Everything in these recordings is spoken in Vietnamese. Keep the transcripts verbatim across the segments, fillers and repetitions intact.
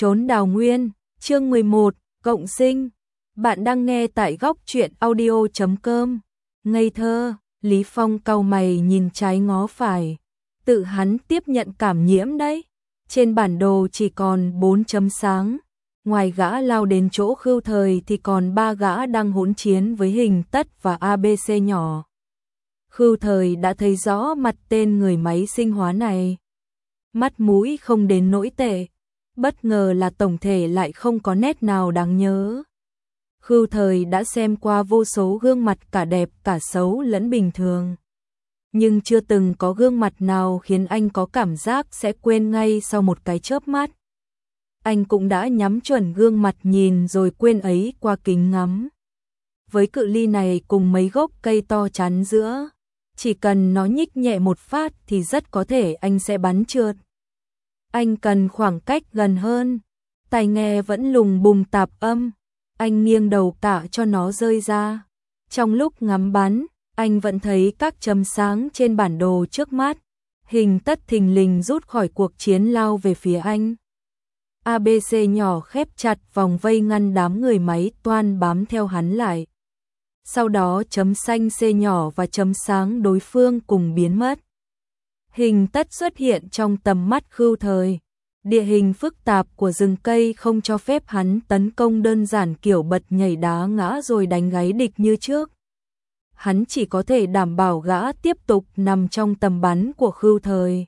Trốn đào nguyên, chương mười một, cộng sinh. Bạn đang nghe tại góc truyện audio chấm com. Ngây thơ, Lý Phong cau mày nhìn trái ngó phải. Tự hắn tiếp nhận cảm nhiễm đấy. Trên bản đồ chỉ còn bốn chấm sáng. Ngoài gã lao đến chỗ Khưu Thời thì còn ba gã đang hỗn chiến với Hình Tất và a bê xê nhỏ. Khưu Thời đã thấy rõ mặt tên người máy sinh hóa này. Mắt mũi không đến nỗi tệ. Bất ngờ là tổng thể lại không có nét nào đáng nhớ. Khưu Thời đã xem qua vô số gương mặt cả đẹp cả xấu lẫn bình thường. Nhưng chưa từng có gương mặt nào khiến anh có cảm giác sẽ quên ngay sau một cái chớp mắt. Anh cũng đã nhắm chuẩn gương mặt nhìn rồi quên ấy qua kính ngắm. Với cự ly này cùng mấy gốc cây to chắn giữa, chỉ cần nó nhích nhẹ một phát thì rất có thể anh sẽ bắn trượt. Anh cần khoảng cách gần hơn, tai nghe vẫn lùng bùng tạp âm, anh nghiêng đầu cả cho nó rơi ra. Trong lúc ngắm bắn, anh vẫn thấy các chấm sáng trên bản đồ trước mắt. Hình Tất thình lình rút khỏi cuộc chiến lao về phía anh. a bê xê nhỏ khép chặt vòng vây ngăn đám người máy toan bám theo hắn lại. Sau đó chấm xanh C nhỏ và chấm sáng đối phương cùng biến mất. Hình Tất xuất hiện trong tầm mắt Khưu Thời. Địa hình phức tạp của rừng cây không cho phép hắn tấn công đơn giản kiểu bật nhảy đá ngã rồi đánh gáy địch như trước. Hắn chỉ có thể đảm bảo gã tiếp tục nằm trong tầm bắn của Khưu Thời.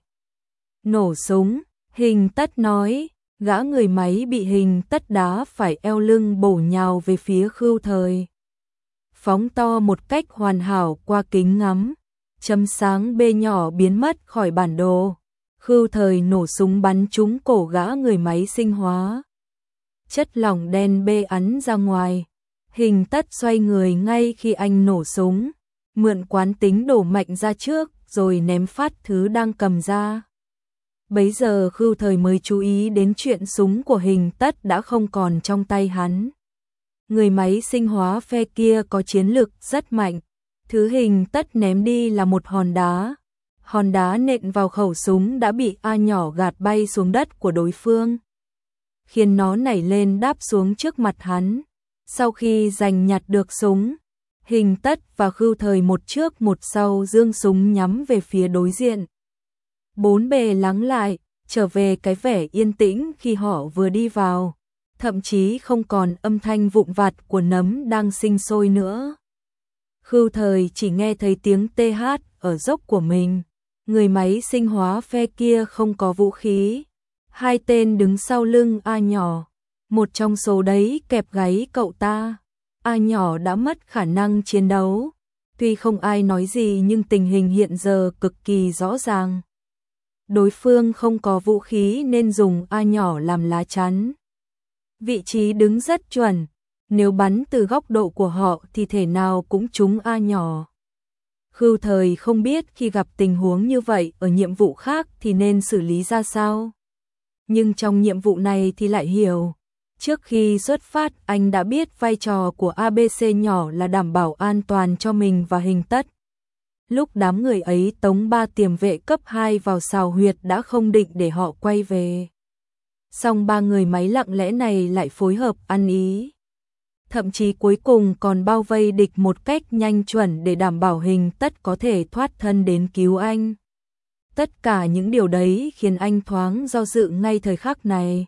Nổ súng, Hình Tất nói, gã người máy bị Hình Tất đá phải eo lưng bổ nhào về phía Khưu Thời. Phóng to một cách hoàn hảo qua kính ngắm. Chấm sáng B nhỏ biến mất khỏi bản đồ. Khưu Thời nổ súng bắn trúng cổ gã người máy sinh hóa. Chất lỏng đen bê ắn ra ngoài. Hình Tất xoay người ngay khi anh nổ súng. Mượn quán tính đổ mạnh ra trước rồi ném phát thứ đang cầm ra. Bấy giờ Khưu Thời mới chú ý đến chuyện súng của Hình Tất đã không còn trong tay hắn. Người máy sinh hóa phe kia có chiến lực rất mạnh. Thứ Hình Tất ném đi là một hòn đá. Hòn đá nện vào khẩu súng đã bị A nhỏ gạt bay xuống đất của đối phương, khiến nó nảy lên đáp xuống trước mặt hắn. Sau khi giành nhặt được súng, Hình Tất và Khưu Thời một trước một sau giương súng nhắm về phía đối diện. Bốn bề lắng lại, trở về cái vẻ yên tĩnh khi họ vừa đi vào. Thậm chí không còn âm thanh vụn vặt của nấm đang sinh sôi nữa. Khưu Thời chỉ nghe thấy tiếng tê hát ở dốc của mình. Người máy sinh hóa phe kia không có vũ khí. Hai tên đứng sau lưng A nhỏ. Một trong số đấy kẹp gáy cậu ta. A nhỏ đã mất khả năng chiến đấu. Tuy không ai nói gì nhưng tình hình hiện giờ cực kỳ rõ ràng. Đối phương không có vũ khí nên dùng A nhỏ làm lá chắn. Vị trí đứng rất chuẩn. Nếu bắn từ góc độ của họ thì thể nào cũng trúng A nhỏ. Khưu Thời không biết khi gặp tình huống như vậy ở nhiệm vụ khác thì nên xử lý ra sao. Nhưng trong nhiệm vụ này thì lại hiểu. Trước khi xuất phát anh đã biết vai trò của a bê xê nhỏ là đảm bảo an toàn cho mình và Hình Tất. Lúc đám người ấy tống ba tiềm vệ cấp hai vào sào huyệt đã không định để họ quay về. Song ba người máy lặng lẽ này lại phối hợp ăn ý. Thậm chí cuối cùng còn bao vây địch một cách nhanh chuẩn để đảm bảo Hình Tất có thể thoát thân đến cứu anh. Tất cả những điều đấy khiến anh thoáng do dự ngay thời khắc này.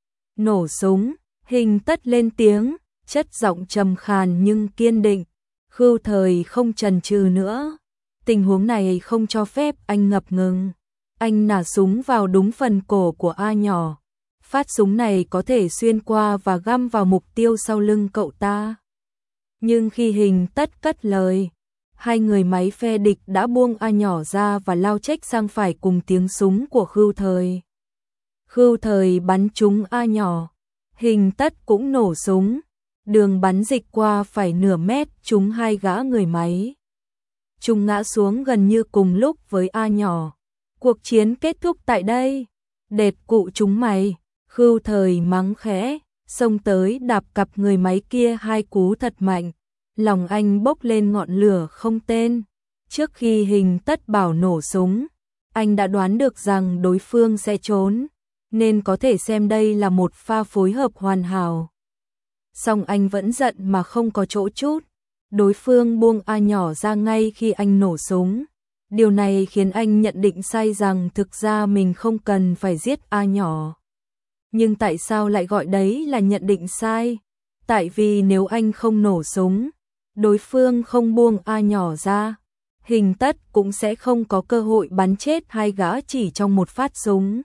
Nổ súng, Hình Tất lên tiếng, chất giọng trầm khàn nhưng kiên định. Khưu Thời không chần chừ nữa. Tình huống này không cho phép anh ngập ngừng. Anh nả súng vào đúng phần cổ của A nhỏ. Phát súng này có thể xuyên qua và găm vào mục tiêu sau lưng cậu ta. Nhưng khi Hình Tất cất lời, hai người máy phe địch đã buông A nhỏ ra và lao chếch sang phải cùng tiếng súng của Khưu Thời. Khưu Thời bắn trúng A nhỏ, Hình Tất cũng nổ súng. Đường bắn dịch qua phải nửa mét trúng hai gã người máy. Chúng ngã xuống gần như cùng lúc với A nhỏ. Cuộc chiến kết thúc tại đây. Đệt cụ chúng mày. Khưu Thời mắng khẽ, xông tới đạp cặp người máy kia hai cú thật mạnh. Lòng anh bốc lên ngọn lửa không tên. Trước khi Hình Tất bảo nổ súng, anh đã đoán được rằng đối phương sẽ trốn. nên có thể xem đây là một pha phối hợp hoàn hảo. Song anh vẫn giận mà không có chỗ chút. Đối phương buông A nhỏ ra ngay khi anh nổ súng. Điều này khiến anh nhận định sai rằng thực ra mình không cần phải giết A nhỏ. Nhưng tại sao lại gọi đấy là nhận định sai? Tại vì nếu anh không nổ súng, đối phương không buông A nhỏ ra, Hình Tất cũng sẽ không có cơ hội bắn chết hai gã chỉ trong một phát súng.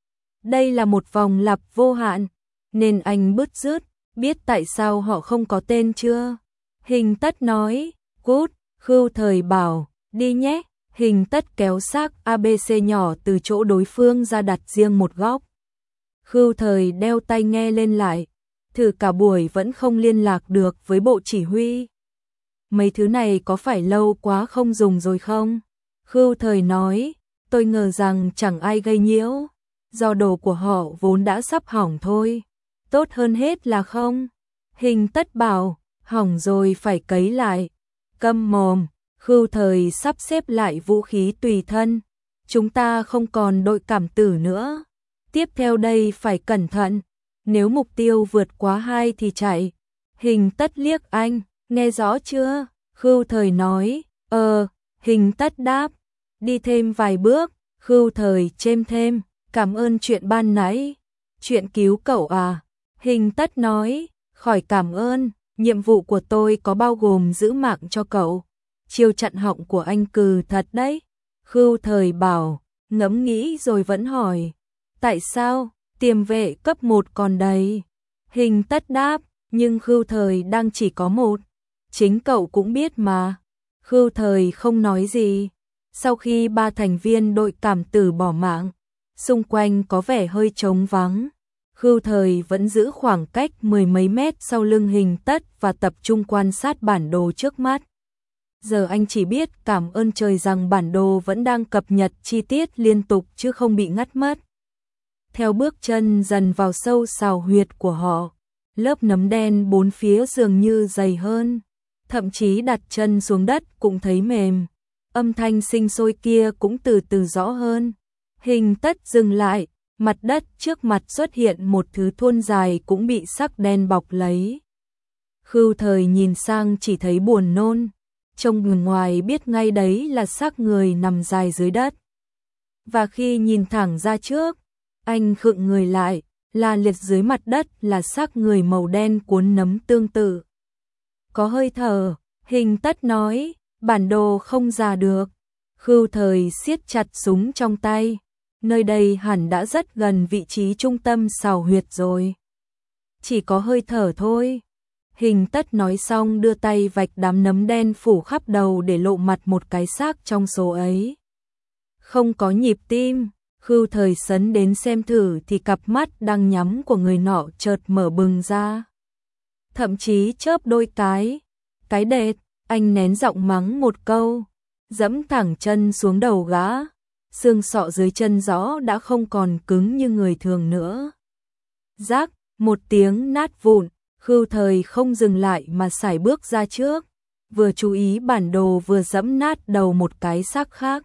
Đây là một vòng lặp vô hạn, nên anh bứt rứt. Biết tại sao họ không có tên chưa? Hình Tất nói, cút. Khưu Thời bảo, đi nhé. Hình Tất kéo xác a bê xê nhỏ từ chỗ đối phương ra đặt riêng một góc. Khưu Thời đeo tai nghe lên lại, thử cả buổi vẫn không liên lạc được với bộ chỉ huy. Mấy thứ này có phải lâu quá không dùng rồi không? Khưu Thời nói, tôi ngờ rằng chẳng ai gây nhiễu, do đồ của họ vốn đã sắp hỏng thôi. Tốt hơn hết là không. Hình Tất bảo, hỏng rồi phải cấy lại. Câm mồm. Khưu Thời sắp xếp lại vũ khí tùy thân. Chúng ta không còn đội cảm tử nữa. Tiếp theo đây phải cẩn thận. Nếu mục tiêu vượt quá hai thì chạy. Hình Tất liếc anh, nghe rõ chưa? Khưu Thời nói, ờ. Hình Tất đáp, đi thêm vài bước. Khưu Thời chêm thêm, cảm ơn chuyện ban nãy. Chuyện cứu cậu à? Hình Tất nói, khỏi cảm ơn, nhiệm vụ của tôi có bao gồm giữ mạng cho cậu. Chiêu chặn họng của anh cừ thật đấy. Khưu Thời bảo, ngẫm nghĩ rồi vẫn hỏi, tại sao, tiềm vệ cấp một còn đầy. Hình Tất đáp, nhưng Khưu Thời đang chỉ có một. Chính cậu cũng biết mà. Khưu Thời không nói gì. Sau khi ba thành viên đội cảm tử bỏ mạng, xung quanh có vẻ hơi trống vắng. Khưu Thời vẫn giữ khoảng cách mười mấy mét sau lưng Hình Tất và tập trung quan sát bản đồ trước mắt. Giờ anh chỉ biết cảm ơn trời rằng bản đồ vẫn đang cập nhật chi tiết liên tục chứ không bị ngắt mất. Theo bước chân dần vào sâu sào huyệt của họ, lớp nấm đen bốn phía dường như dày hơn, thậm chí đặt chân xuống đất cũng thấy mềm. Âm thanh sinh sôi kia cũng từ từ rõ hơn. Hình Tất dừng lại. Mặt đất trước mặt xuất hiện một thứ thuôn dài cũng bị sắc đen bọc lấy. Khưu Thời nhìn sang chỉ thấy buồn nôn. Trông người ngoài biết ngay đấy là xác người nằm dài dưới đất. Và khi nhìn thẳng ra trước, anh khựng người lại, là liệt dưới mặt đất là xác người màu đen cuốn nấm tương tự. Có hơi thở, Hình Tất nói, bản đồ không ra được. Khưu Thời siết chặt súng trong tay. Nơi đây hẳn đã rất gần vị trí trung tâm sào huyệt rồi. Chỉ có hơi thở thôi. Hình Tất nói xong đưa tay vạch đám nấm đen phủ khắp đầu để lộ mặt một cái xác trong số ấy. Không có nhịp tim. Khưu Thời sấn đến xem thử thì cặp mắt đang nhắm của người nọ chợt mở bừng ra. Thậm chí chớp đôi cái. Cái đệt, anh nén giọng mắng một câu, dẫm thẳng chân xuống đầu gã. Xương sọ dưới chân rõ đã không còn cứng như người thường nữa. Rác, một tiếng nát vụn, Khưu Thời không dừng lại mà sải bước ra trước, vừa chú ý bản đồ vừa dẫm nát đầu một cái xác khác.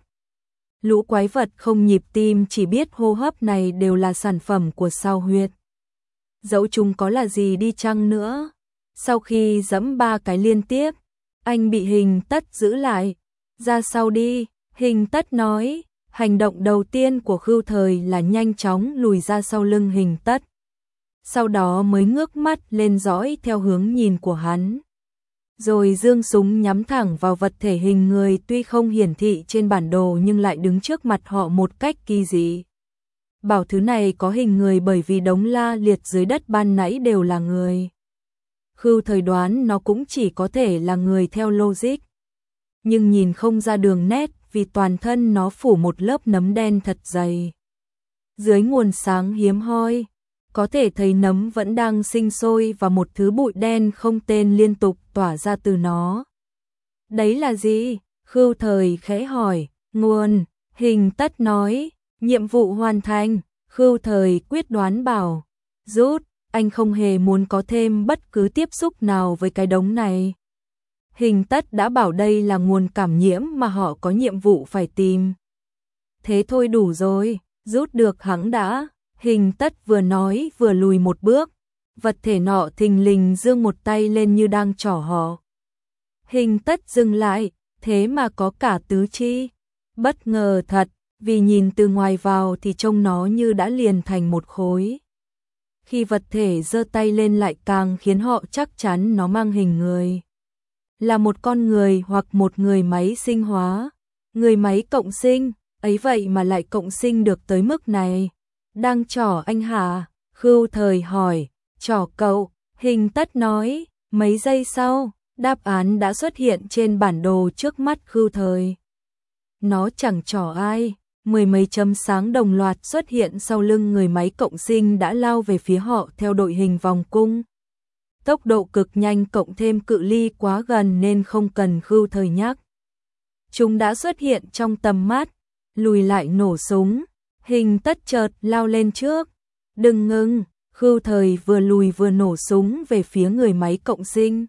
Lũ quái vật không nhịp tim chỉ biết hô hấp này đều là sản phẩm của sao huyệt. Dẫu chúng có là gì đi chăng nữa, sau khi dẫm ba cái liên tiếp, anh bị Hình Tất giữ lại. Ra sau đi, Hình Tất nói. Hành động đầu tiên của Khưu Thời là nhanh chóng lùi ra sau lưng Hình Tất. Sau đó mới ngước mắt lên dõi theo hướng nhìn của hắn. Rồi giương súng nhắm thẳng vào vật thể hình người tuy không hiển thị trên bản đồ nhưng lại đứng trước mặt họ một cách kỳ dị. Bảo thứ này có hình người bởi vì đống la liệt dưới đất ban nãy đều là người. Khưu Thời đoán nó cũng chỉ có thể là người theo logic. Nhưng nhìn không ra đường nét vì toàn thân nó phủ một lớp nấm đen thật dày. Dưới nguồn sáng hiếm hoi, có thể thấy nấm vẫn đang sinh sôi và một thứ bụi đen không tên liên tục tỏa ra từ nó. Đấy là gì? Khưu Thời khẽ hỏi. Nguồn, Hình Tất nói, nhiệm vụ hoàn thành. Khưu Thời quyết đoán bảo, rút, anh không hề muốn có thêm bất cứ tiếp xúc nào với cái đống này. Hình Tất đã bảo đây là nguồn cảm nhiễm mà họ có nhiệm vụ phải tìm. Thế thôi đủ rồi, rút được hẵng đã. Hình Tất vừa nói vừa lùi một bước, vật thể nọ thình lình giương một tay lên như đang trỏ họ. Hình Tất dừng lại, thế mà có cả tứ chi. Bất ngờ thật, vì nhìn từ ngoài vào thì trông nó như đã liền thành một khối. Khi vật thể giơ tay lên lại càng khiến họ chắc chắn nó mang hình người. Là một con người hoặc một người máy sinh hóa. Người máy cộng sinh, ấy vậy mà lại cộng sinh được tới mức này. Đang trỏ anh hả? Khưu Thời hỏi. Trỏ cậu, Hình Tất nói. Mấy giây sau, đáp án đã xuất hiện trên bản đồ trước mắt Khưu Thời. Nó chẳng trỏ ai. Mười mấy chấm sáng đồng loạt xuất hiện sau lưng người máy cộng sinh đã lao về phía họ theo đội hình vòng cung. Tốc độ cực nhanh cộng thêm cự ly quá gần nên không cần Khưu Thời nhắc. Chúng đã xuất hiện trong tầm mắt, lùi lại nổ súng. Hình Tất chợt lao lên trước. Đừng ngừng, Khưu Thời vừa lùi vừa nổ súng về phía người máy cộng sinh.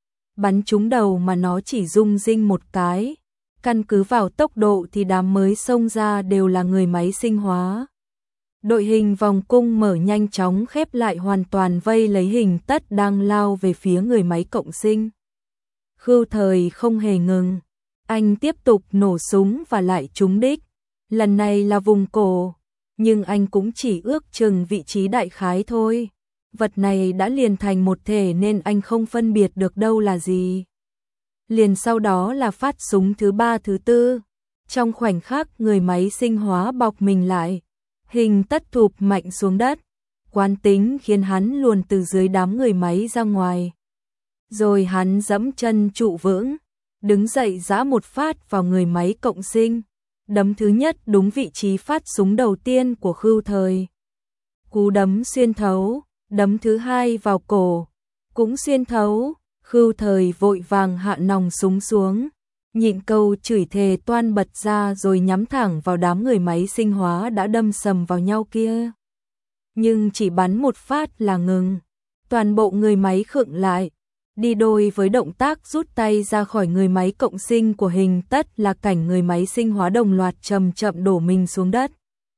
Bắn trúng đầu mà nó chỉ rung rinh một cái. Căn cứ vào tốc độ thì đám mới xông ra đều là người máy sinh hóa. Đội hình vòng cung mở nhanh chóng khép lại hoàn toàn vây lấy Hình Tất đang lao về phía người máy cộng sinh. Khưu Thời không hề ngừng. Anh tiếp tục nổ súng và lại trúng đích. Lần này là vùng cổ. Nhưng anh cũng chỉ ước chừng vị trí đại khái thôi. Vật này đã liền thành một thể nên anh không phân biệt được đâu là gì. Liền sau đó là phát súng thứ ba thứ tư. Trong khoảnh khắc người máy sinh hóa bọc mình lại. Hình Tất thụp mạnh xuống đất. Quán tính khiến hắn luồn từ dưới đám người máy ra ngoài. Rồi hắn giẫm chân trụ vững. Đứng dậy giã một phát vào người máy cộng sinh. Đấm thứ nhất đúng vị trí phát súng đầu tiên của Khưu Thời. Cú đấm xuyên thấu. Đấm thứ hai vào cổ. Cũng xuyên thấu. Khưu Thời vội vàng hạ nòng súng xuống. Nhịn câu chửi thề toan bật ra rồi nhắm thẳng vào đám người máy sinh hóa đã đâm sầm vào nhau kia. Nhưng chỉ bắn một phát là ngừng. Toàn bộ người máy khựng lại. Đi đôi với động tác rút tay ra khỏi người máy cộng sinh của Hình Tất là cảnh người máy sinh hóa đồng loạt chậm chậm đổ mình xuống đất.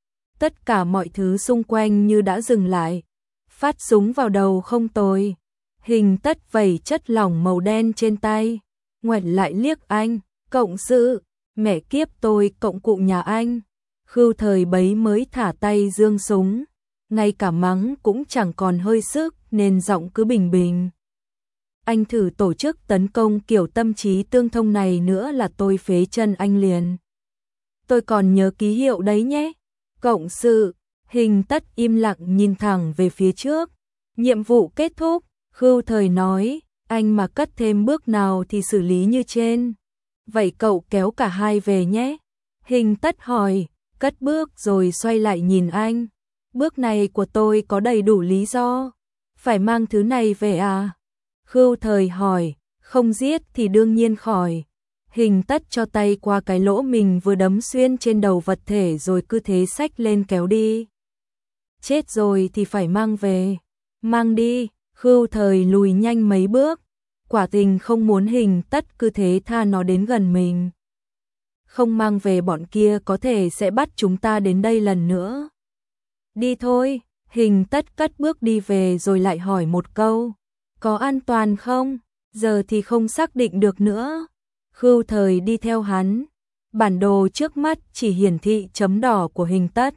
Tất cả mọi thứ xung quanh như đã dừng lại. Phát súng vào đầu không tồi. Hình Tất vẩy chất lỏng màu đen trên tay. Ngoảnh lại liếc anh. Cộng sự. Mẹ kiếp tôi cộng cụ nhà anh. Khưu Thời bấy mới thả tay giương súng. Ngay cả mắng cũng chẳng còn hơi sức nên giọng cứ bình bình. Anh thử tổ chức tấn công kiểu tâm trí tương thông này nữa là tôi phế chân anh liền. Tôi còn nhớ ký hiệu đấy nhé. Cộng sự. Hình Tất im lặng nhìn thẳng về phía trước. Nhiệm vụ kết thúc. Khưu Thời nói. Anh mà cất thêm bước nào thì xử lý như trên. Vậy cậu kéo cả hai về nhé. Hình Tất hỏi. Cất bước rồi xoay lại nhìn anh. Bước này của tôi có đầy đủ lý do. Phải mang thứ này về à? Khưu Thời hỏi. Không giết thì đương nhiên khỏi. Hình Tất cho tay qua cái lỗ mình vừa đấm xuyên trên đầu vật thể rồi cứ thế xách lên kéo đi. Chết rồi thì phải mang về. Mang đi. Khưu Thời lùi nhanh mấy bước. Quả tình không muốn Hình Tất cứ thế tha nó đến gần mình. Không mang về bọn kia có thể sẽ bắt chúng ta đến đây lần nữa. Đi thôi. Hình Tất cất bước đi về rồi lại hỏi một câu. Có an toàn không? Giờ thì không xác định được nữa. Khưu Thời đi theo hắn. Bản đồ trước mắt chỉ hiển thị chấm đỏ của Hình Tất.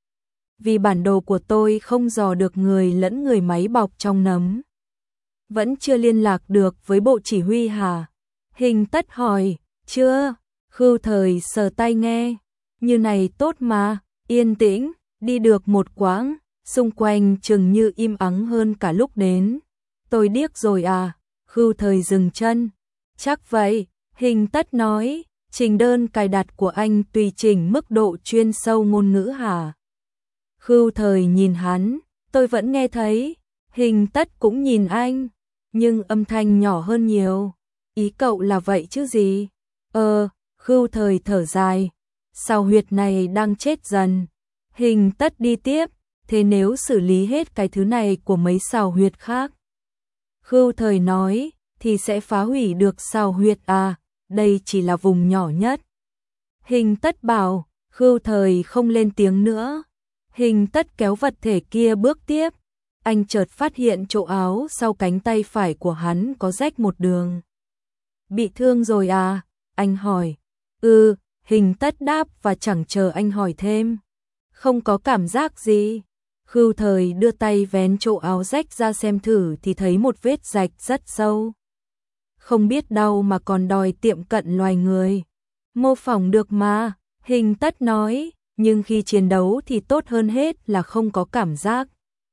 Vì bản đồ của tôi không dò được người lẫn người máy bọc trong nấm. Vẫn chưa liên lạc được với bộ chỉ huy hả? Hình Tất hỏi. Chưa. Khưu Thời sờ tai nghe. Như này tốt mà. Yên tĩnh. Đi được một quãng. Xung quanh chừng như im ắng hơn cả lúc đến. Tôi điếc rồi à? Khưu Thời dừng chân. Chắc vậy. Hình Tất nói. Trình đơn cài đặt của anh tùy chỉnh mức độ chuyên sâu ngôn ngữ hả? Khưu Thời nhìn hắn. Tôi vẫn nghe thấy. Hình Tất cũng nhìn anh. Nhưng âm thanh nhỏ hơn nhiều. Ý cậu là vậy chứ gì? Ờ, Khưu Thời thở dài. Sao huyệt này đang chết dần. Hình Tất đi tiếp. Thế nếu xử lý hết cái thứ này của mấy sào huyệt khác? Khưu Thời nói. Thì sẽ phá hủy được sào huyệt à? Đây chỉ là vùng nhỏ nhất. Hình Tất bảo. Khưu Thời không lên tiếng nữa. Hình Tất kéo vật thể kia bước tiếp. Anh chợt phát hiện chỗ áo sau cánh tay phải của hắn có rách một đường. Bị thương rồi à? Anh hỏi. Ừ, Hình Tất đáp và chẳng chờ anh hỏi thêm. Không có cảm giác gì. Khưu Thời đưa tay vén chỗ áo rách ra xem thử thì thấy một vết rạch rất sâu. Không biết đau mà còn đòi tiệm cận loài người. Mô phỏng được mà, Hình Tất nói, nhưng khi chiến đấu thì tốt hơn hết là không có cảm giác.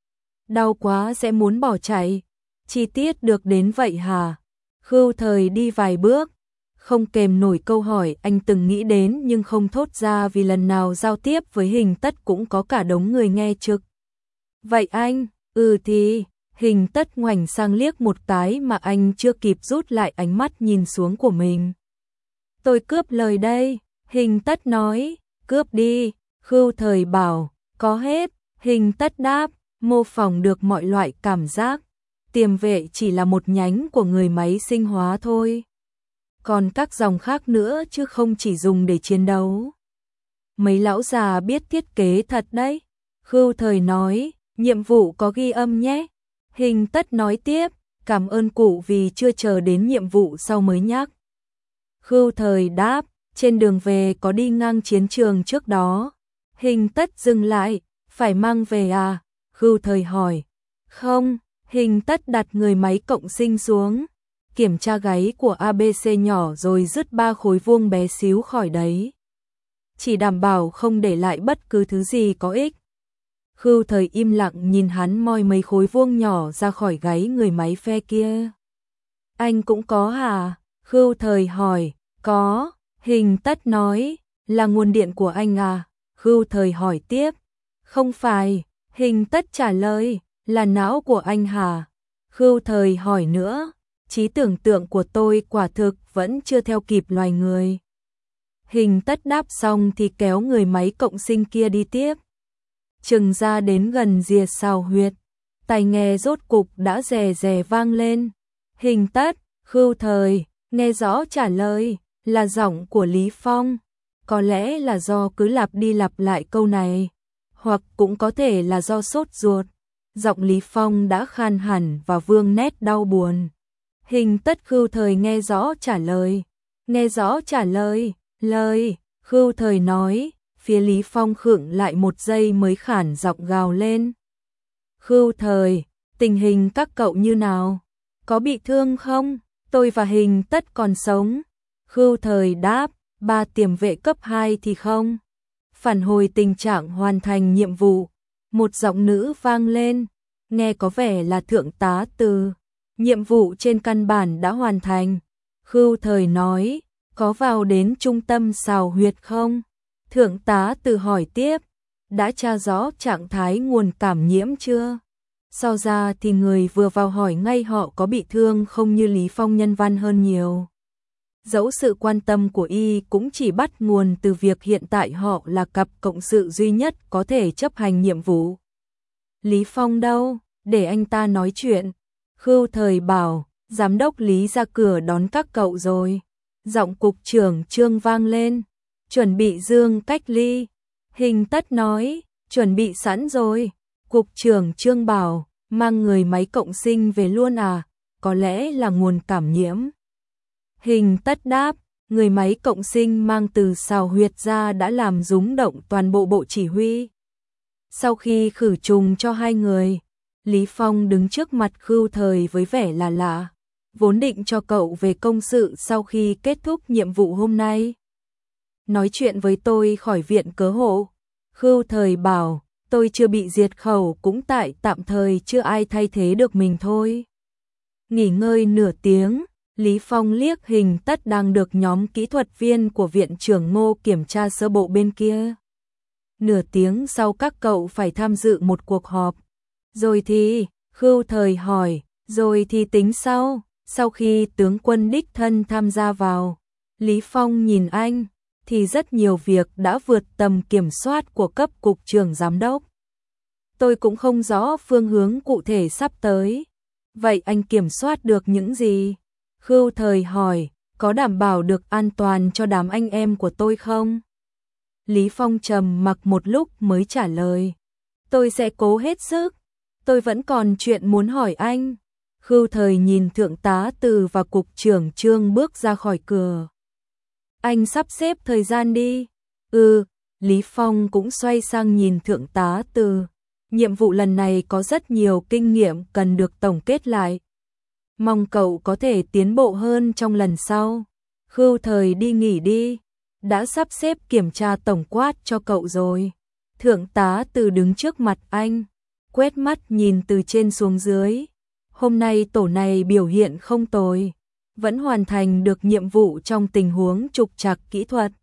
Đau quá sẽ muốn bỏ chạy. Chi tiết được đến vậy hả? Khưu Thời đi vài bước, không kềm nổi câu hỏi anh từng nghĩ đến nhưng không thốt ra vì lần nào giao tiếp với Hình Tất cũng có cả đống người nghe trực. Vậy anh, ừ thì, Hình Tất ngoảnh sang liếc một cái mà anh chưa kịp rút lại ánh mắt nhìn xuống của mình. Tôi cướp lời đây, Hình Tất nói, cướp đi, Khưu Thời bảo, có hết, Hình Tất đáp, mô phỏng được mọi loại cảm giác. Tiềm vệ chỉ là một nhánh của người máy sinh hóa thôi. Còn các dòng khác nữa chứ không chỉ dùng để chiến đấu. Mấy lão già biết thiết kế thật đấy. Khưu Thời nói, nhiệm vụ có ghi âm nhé. Hình Tất nói tiếp, cảm ơn cụ vì chưa chờ đến nhiệm vụ sau mới nhắc. Khưu Thời đáp, trên đường về có đi ngang chiến trường trước đó. Hình Tất dừng lại, phải mang về à? Khưu Thời hỏi. Không, Hình Tất đặt người máy cộng sinh xuống, kiểm tra gáy của a bê xê nhỏ rồi dứt ba khối vuông bé xíu khỏi đấy. Chỉ đảm bảo không để lại bất cứ thứ gì có ích. Khưu Thời im lặng nhìn hắn moi mấy khối vuông nhỏ ra khỏi gáy người máy phe kia. Anh cũng có hả? Khưu Thời hỏi. Có, Hình Tất nói, là nguồn điện của anh à? Khưu Thời hỏi tiếp. Không phải, Hình Tất trả lời, là não của anh hả? Khưu Thời hỏi nữa, trí tưởng tượng của tôi quả thực vẫn chưa theo kịp loài người. Hình Tất đáp xong thì kéo người máy cộng sinh kia đi tiếp. Chừng ra đến gần rìa sào huyệt, tai nghe rốt cục đã rè rè vang lên. Hình Tất, Khưu Thời, nghe rõ trả lời, là giọng của Lý Phong. Có lẽ là do cứ lặp đi lặp lại câu này, hoặc cũng có thể là do sốt ruột. Giọng Lý Phong đã khan hẳn và vương nét đau buồn. Hình Tất Khưu Thời nghe rõ trả lời. Nghe rõ trả lời, lời, Khưu Thời nói, phía Lý Phong khựng lại một giây mới khản giọng gào lên. Khưu Thời, tình hình các cậu như nào? Có bị thương không? Tôi và Hình Tất còn sống. Khưu Thời đáp, ba tiềm vệ cấp hai thì không. Phản hồi tình trạng hoàn thành nhiệm vụ. Một giọng nữ vang lên, nghe có vẻ là thượng tá Từ. Nhiệm vụ trên căn bản đã hoàn thành. Khưu Thời nói, có vào đến trung tâm sào huyệt không? Thượng tá Từ hỏi tiếp, đã tra rõ trạng thái nguồn cảm nhiễm chưa? So ra thì người vừa vào hỏi ngay họ có bị thương không như Lý Phong nhân văn hơn nhiều. Dẫu sự quan tâm của y cũng chỉ bắt nguồn từ việc hiện tại họ là cặp cộng sự duy nhất có thể chấp hành nhiệm vụ. Lý Phong đâu? Để anh ta nói chuyện. Khưu Thời bảo, giám đốc Lý ra cửa đón các cậu rồi. Giọng cục trưởng Trương vang lên, chuẩn bị dương cách ly. Hình Tất nói, chuẩn bị sẵn rồi. Cục trưởng Trương bảo, mang người máy cộng sinh về luôn à? Có lẽ là nguồn cảm nhiễm. Hình Tất đáp, người máy cộng sinh mang từ sào huyệt ra đã làm rúng động toàn bộ bộ chỉ huy. Sau khi khử trùng cho hai người, Lý Phong đứng trước mặt Khưu Thời với vẻ là lạ. Vốn định cho cậu về công sự sau khi kết thúc nhiệm vụ hôm nay. Nói chuyện với tôi khỏi viện cớ hộ. Khưu Thời bảo, tôi chưa bị diệt khẩu cũng tại tạm thời chưa ai thay thế được mình thôi. Nghỉ ngơi nửa tiếng, Lý Phong liếc Hình Tất đang được nhóm kỹ thuật viên của viện trưởng Ngô kiểm tra sơ bộ bên kia. Nửa tiếng sau các cậu phải tham dự một cuộc họp. Rồi thì, Khưu Thời hỏi, rồi thì tính sau, sau khi tướng quân đích thân tham gia vào. Lý Phong nhìn anh, thì rất nhiều việc đã vượt tầm kiểm soát của cấp cục trưởng giám đốc. Tôi cũng không rõ phương hướng cụ thể sắp tới. Vậy anh kiểm soát được những gì? Khưu Thời hỏi, có đảm bảo được an toàn cho đám anh em của tôi không? Lý Phong trầm mặc một lúc mới trả lời, Tôi sẽ cố hết sức. Tôi vẫn còn chuyện muốn hỏi anh. Khưu Thời nhìn thượng tá Từ và cục trưởng Trương bước ra khỏi cửa. Anh sắp xếp thời gian đi. Ừ, Lý Phong cũng xoay sang nhìn thượng tá Từ. Nhiệm vụ lần này có rất nhiều kinh nghiệm cần được tổng kết lại. Mong cậu có thể tiến bộ hơn trong lần sau. Khưu Thời đi nghỉ đi. Đã sắp xếp kiểm tra tổng quát cho cậu rồi. Thượng tá Từ đứng trước mặt anh, quét mắt nhìn từ trên xuống dưới. Hôm nay tổ này biểu hiện không tồi, vẫn hoàn thành được nhiệm vụ trong tình huống trục trặc kỹ thuật.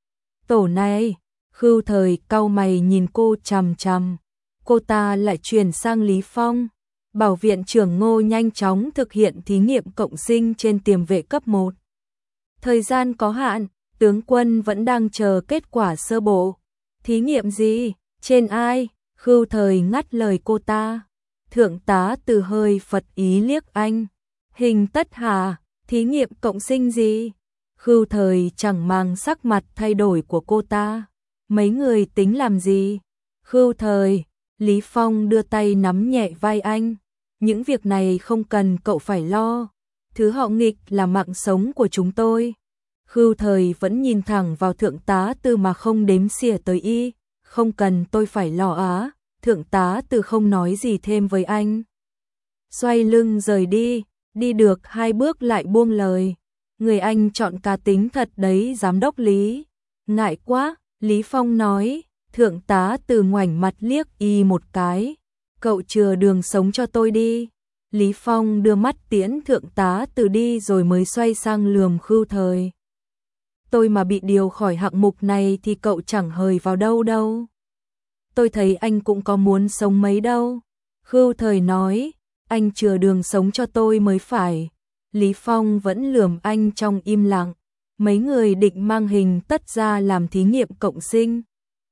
Tổ này, Khưu Thời cau mày nhìn cô chằm chằm. Cô ta lại chuyển sang Lý Phong. Bảo viện trưởng Ngô nhanh chóng thực hiện thí nghiệm cộng sinh trên tiềm vệ cấp một. Thời gian có hạn, tướng quân vẫn đang chờ kết quả sơ bộ. Thí nghiệm gì? Trên ai? Khưu Thời ngắt lời cô ta. Thượng tá Từ hơi phật ý liếc anh. Hình Tất Hà, thí nghiệm cộng sinh gì? Khưu Thời chẳng mang sắc mặt thay đổi của cô ta. Mấy người tính làm gì? Khưu Thời, Lý Phong đưa tay nắm nhẹ vai anh. Những việc này không cần cậu phải lo. Thứ họ nghịch là mạng sống của chúng tôi. Khưu Thời vẫn nhìn thẳng vào thượng tá Từ mà không đếm xỉa tới y. Không cần tôi phải lo á. Thượng tá Từ không nói gì thêm với anh. Xoay lưng rời đi. Đi được hai bước lại buông lời. Người anh chọn cá tính thật đấy giám đốc Lý. Ngại quá, Lý Phong nói. Thượng tá Từ ngoảnh mặt liếc y một cái. Cậu chừa đường sống cho tôi đi. Lý Phong đưa mắt tiễn thượng tá Từ đi rồi mới xoay sang lườm Khưu Thời. Tôi mà bị điều khỏi hạng mục này thì cậu chẳng hời vào đâu đâu. Tôi thấy anh cũng có muốn sống mấy đâu. Khưu Thời nói, anh chừa đường sống cho tôi mới phải. Lý Phong vẫn lườm anh trong im lặng. Mấy người định mang Hình Tất ra làm thí nghiệm cộng sinh.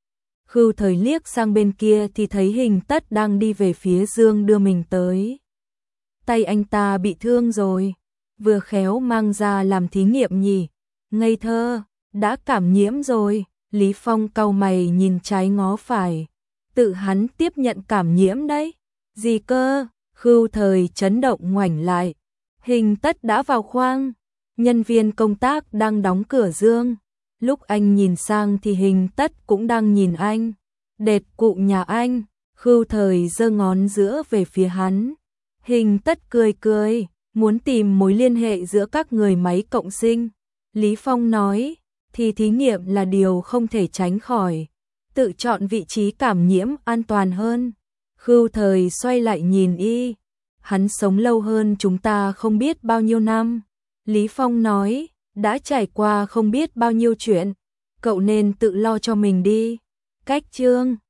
Khưu Thời liếc sang bên kia thì thấy Hình Tất đang đi về phía Dương đưa mình tới. Tay anh ta bị thương rồi, vừa khéo mang ra làm thí nghiệm nhỉ. Ngây thơ, đã cảm nhiễm rồi. Lý Phong cau mày nhìn trái ngó phải. Tự hắn tiếp nhận cảm nhiễm đấy. Gì cơ? Khưu Thời chấn động ngoảnh lại. Hình Tất đã vào khoang. Nhân viên công tác đang đóng cửa Dương. Lúc anh nhìn sang thì Hình Tất cũng đang nhìn anh. Đệt cụ nhà anh. Khưu Thời giơ ngón giữa về phía hắn. Hình Tất cười cười, muốn tìm mối liên hệ giữa các người máy cộng sinh. Lý Phong nói, thì thí nghiệm là điều không thể tránh khỏi. Tự chọn vị trí cảm nhiễm an toàn hơn. Khưu Thời xoay lại nhìn y. Hắn sống lâu hơn chúng ta không biết bao nhiêu năm. Lý Phong nói, đã trải qua không biết bao nhiêu chuyện. Cậu nên tự lo cho mình đi. Cách chương